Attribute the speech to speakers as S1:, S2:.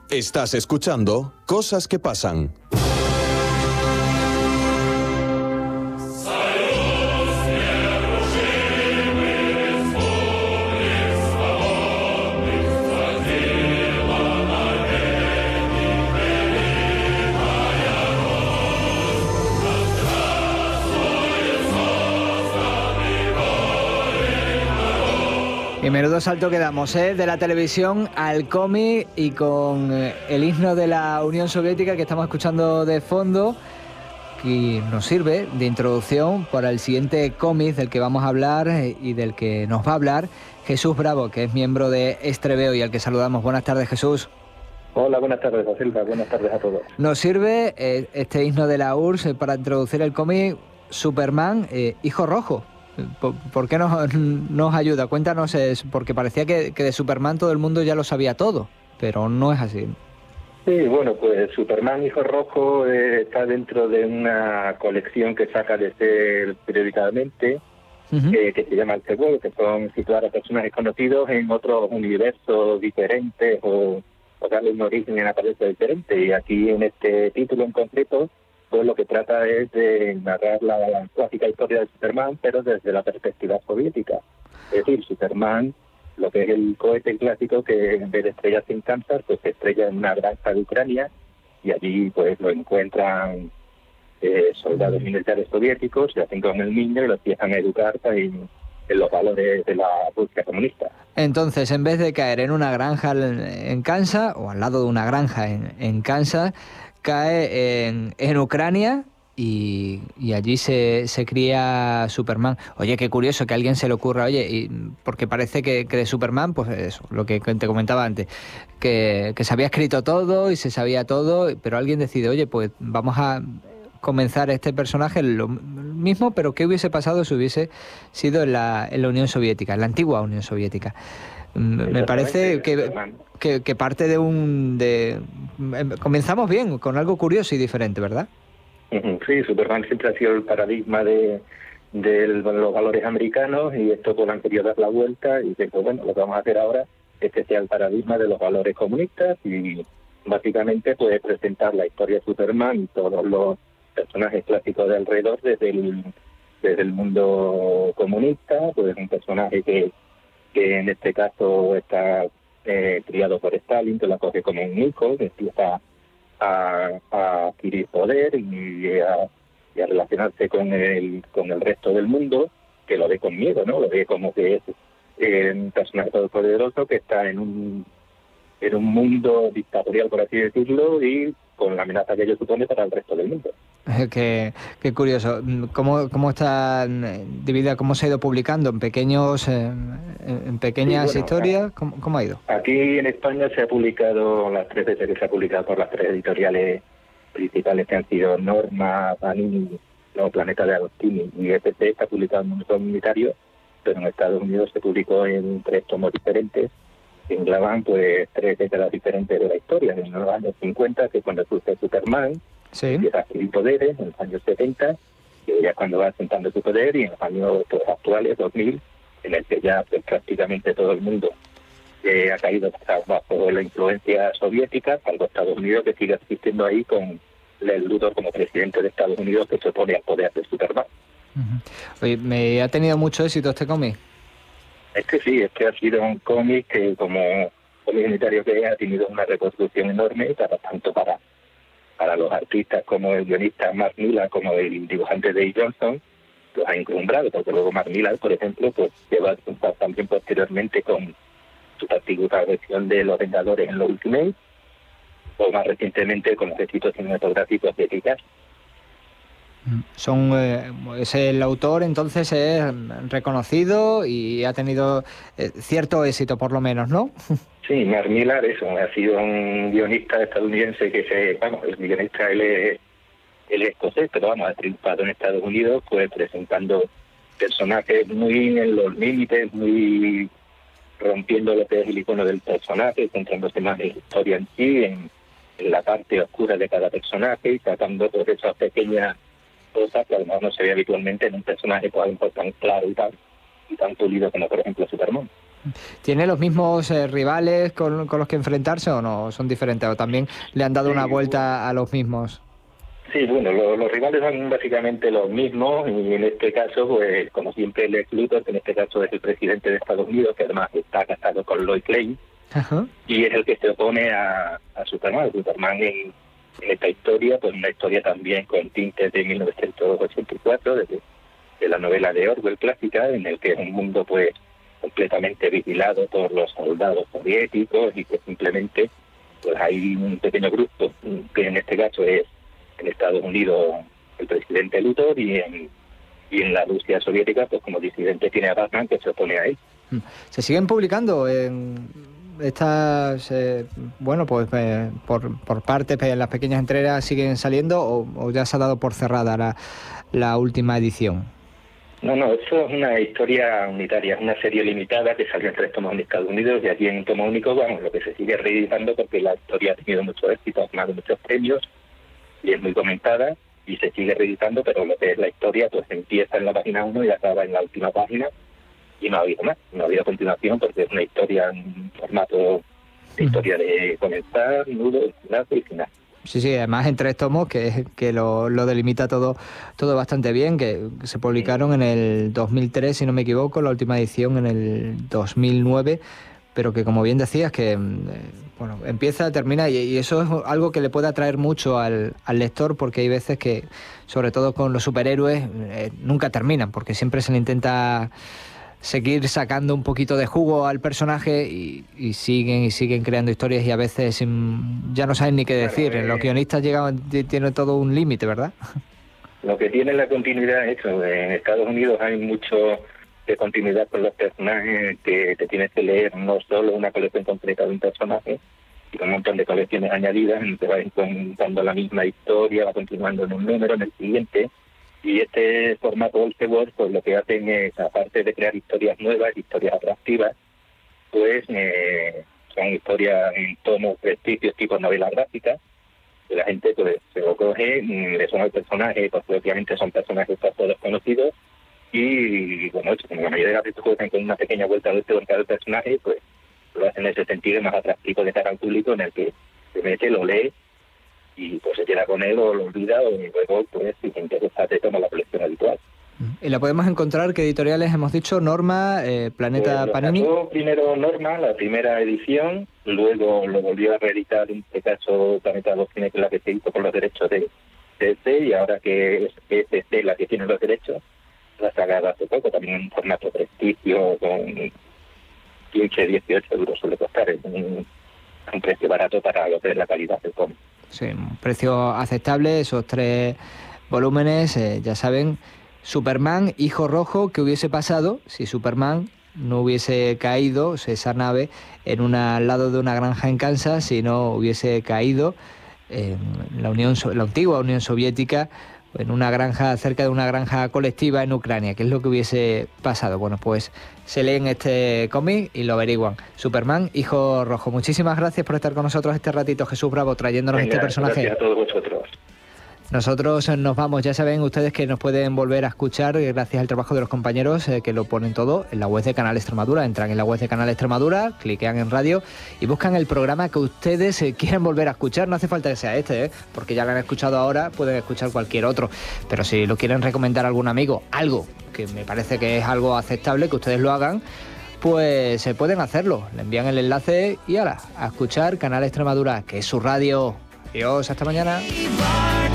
S1: Estás escuchando Cosas que Pasan.
S2: Y menudo salto que damos, de la televisión al cómic, y con el himno de la Unión Soviética que estamos escuchando de fondo, que nos sirve de introducción para el siguiente cómic del que vamos a hablar y del que nos va a hablar Jesús Bravo, que es miembro de Estreveo y al que saludamos. Buenas tardes, Jesús.
S3: Hola, buenas tardes, Silva. Buenas tardes a todos.
S2: Nos sirve este himno de la URSS para introducir el cómic Superman, Hijo Rojo. ¿Por qué nos ayuda? Cuéntanos, porque parecía que de Superman todo el mundo ya lo sabía todo, pero no es así.
S3: Sí, bueno, pues Superman Hijo Rojo está dentro de una colección que saca desde periódicamente, que se llama El Seguro, que son situar a personajes conocidos en otros universos diferentes o darle un origen en apariencia diferente. Y aquí en este título en concreto, pues lo que trata es de narrar la clásica historia de Superman, pero desde la perspectiva soviética. Es decir, Superman, lo que es el cohete clásico, que en vez de estrellarse en Kansas, pues se estrella en una granja de Ucrania, y allí pues lo encuentran soldados militares soviéticos, se hacen con el niño y lo empiezan a educar en los valores de la Rusia comunista.
S2: Entonces, en vez de caer en una granja en Kansas, o al lado de una granja en Kansas, cae en Ucrania y allí se cría Superman. Oye, qué curioso que a alguien se le ocurra, porque parece que de Superman, pues eso, lo que te comentaba antes, que se había escrito todo y se sabía todo, pero alguien decide, oye, pues vamos a comenzar este personaje lo mismo, pero ¿qué hubiese pasado si hubiese sido en la Unión Soviética, en la antigua Unión Soviética? Me parece que parte comenzamos bien, con algo curioso y diferente, ¿verdad?
S3: Sí, Superman siempre ha sido el paradigma de los valores americanos, y esto pues han querido dar la vuelta y pues bueno, lo que vamos a hacer ahora es que sea el paradigma de los valores comunistas, y básicamente puede presentar la historia de Superman y todos los personajes clásicos de alrededor desde el mundo comunista. Pues un personaje que en este caso está criado por Stalin, que lo acoge como un hijo, que empieza a adquirir poder y a relacionarse con el resto del mundo, que lo ve con miedo, ¿no? Lo ve como que es un personaje todopoderoso que está en un mundo dictatorial, por así decirlo, y con la amenaza que ello supone para el resto del mundo.
S2: Qué curioso. ¿Cómo está dividida? ¿Cómo se ha ido publicando? ¿En pequeñas historias? ¿Cómo ha ido?
S3: Aquí en España se ha publicado las 3 veces que se ha publicado por las 3 editoriales principales, que han sido Norma, Panini, Planeta de Agostini y EPC. Está publicado en un tomo unitario, pero en Estados Unidos se publicó en 3 tomos diferentes, que engloban pues 3 décadas diferentes de la historia. En los años 50, que es cuando surge Superman, empieza a adquirir poderes, en los años 70, que ya cuando va asentando su poder, y en los años actuales, 2000, en el que ya pues, prácticamente todo el mundo ha caído bajo la influencia soviética, salvo Estados Unidos, que sigue existiendo ahí con Lex Luthor como presidente de Estados Unidos, que se opone al poder de Superman.
S2: Oye, ¿me ha tenido mucho éxito este cómic?
S3: Sí, ha sido un cómic que, como cómic unitario que ha tenido una reconstrucción enorme, tanto para los artistas como el guionista Mark Millar, como el dibujante Dave Johnson, los ha encumbrado, porque luego Mark Millar, por ejemplo, pues lleva también posteriormente con su particular versión de Los Vengadores en los Ultimates, o más recientemente con los éxitos cinematográficos de Kick-Ass.
S2: Es el autor, entonces es reconocido y ha tenido cierto éxito, por lo menos, ¿no?
S3: Sí, Mark Millar ha sido un guionista estadounidense el guionista él es escocés, pero ha triunfado en Estados Unidos, pues presentando personajes muy en los límites, muy rompiendo lo que es el icono del personaje, centrándose más en la historia en sí, en la parte oscura de cada personaje, y tratando todas esas pequeñas cosas que además no se ve habitualmente en un personaje tan claro y tan pulido como, por ejemplo, Superman.
S2: ¿Tiene los mismos rivales con los que enfrentarse o no? ¿Son diferentes? ¿O también le han dado una vuelta a los mismos?
S3: Sí, bueno, los rivales son básicamente los mismos y en este caso, pues como siempre el ex Luthor, que en este caso es el presidente de Estados Unidos, que además está casado con Lois Lane, y es el que se opone a Superman. Superman en esta historia, pues una historia también con tintes de 1984, de la novela de Orwell clásica, en el que es un mundo pues completamente vigilado por los soldados soviéticos y que simplemente pues hay un pequeño grupo, que en este caso es en Estados Unidos el presidente Luthor y en la Rusia soviética, pues como disidente tiene a Batman, que se opone a él.
S2: ¿Se siguen publicando en estas, bueno, pues por partes, en las pequeñas entregas siguen saliendo o ya se ha dado por cerrada la última edición?
S3: No, eso es una historia unitaria, es una serie limitada que salió en 3 tomos en Estados Unidos y aquí en un tomo único, vamos, lo que se sigue reeditando porque la historia ha tenido mucho éxito, ha ganado muchos premios y es muy comentada y se sigue reeditando, pero lo que es la historia pues empieza en la página 1 y acaba en la última página y no ha habido más, no ha habido continuación porque es una historia en formato de historia de comenzar, nudo, desenlace y final.
S2: Sí, además en 3 tomos que lo delimita todo bastante bien, que se publicaron en el 2003, si no me equivoco, la última edición en el 2009, pero que como bien decías, que bueno, empieza, termina, y eso es algo que le puede atraer mucho al lector, porque hay veces que, sobre todo con los superhéroes, nunca terminan, porque siempre se le intenta seguir sacando un poquito de jugo al personaje y siguen creando historias y a veces ya no saben ni qué decir. Los guionistas tienen todo un límite, ¿verdad?
S3: Lo que tiene la continuidad es eso. En Estados Unidos hay mucho de continuidad con los personajes, que te tienes que leer no solo una colección completa de un personaje, sino un montón de colecciones añadidas en que va contando la misma historia, va continuando en un número, en el siguiente. Y este formato Elseworlds, pues lo que hacen es, aparte de crear historias nuevas, historias atractivas, pues son historias en tonos ficticios tipo novela gráfica, que la gente pues se lo coge, le son al personaje, pues obviamente son personajes todos conocidos, y bueno, como la mayoría de las veces juegan con una pequeña vuelta de cada personaje, pues lo hacen en ese sentido más atractivo de cara al público, en el que se mete, lo lee, y pues se queda con él o lo olvida, o luego pues si te interesa te toma la colección habitual.
S2: ¿Y la podemos encontrar? ¿Qué editoriales hemos dicho? Norma, Planeta Panini.
S3: Primero Norma, la primera edición, luego lo volvió a reeditar, en este caso Planeta Cine, que es la que se hizo por los derechos de DC, y ahora que es DC la que tiene los derechos, la sacada hace poco, también en formato prestigio, con 15-18 euros suele costar, es un precio barato para lo que es la calidad del cómic.
S2: Sí, un precio aceptable, esos 3 volúmenes, ya saben. Superman, Hijo Rojo, ¿qué hubiese pasado si Superman no hubiese caído, esa nave, al lado de una granja en Kansas, si no hubiese caído en la antigua Unión Soviética, en una granja, cerca de una granja colectiva en Ucrania? ¿Qué es lo que hubiese pasado? Bueno, pues se leen este cómic y lo averiguan. Superman, Hijo Rojo. Muchísimas gracias por estar con nosotros este ratito, Jesús Bravo, trayéndonos este personaje.
S3: Gracias a todos vosotros.
S2: Nosotros nos vamos, ya saben ustedes que nos pueden volver a escuchar gracias al trabajo de los compañeros que lo ponen todo en la web de Canal Extremadura. Entran en la web de Canal Extremadura, cliquean en radio y buscan el programa que ustedes quieran volver a escuchar. No hace falta que sea este, porque ya lo han escuchado ahora, pueden escuchar cualquier otro. Pero si lo quieren recomendar a algún amigo, algo que me parece que es algo aceptable, que ustedes lo hagan, pues se pueden hacerlo. Le envían el enlace y ahora a escuchar Canal Extremadura, que es su radio. Adiós, hasta mañana.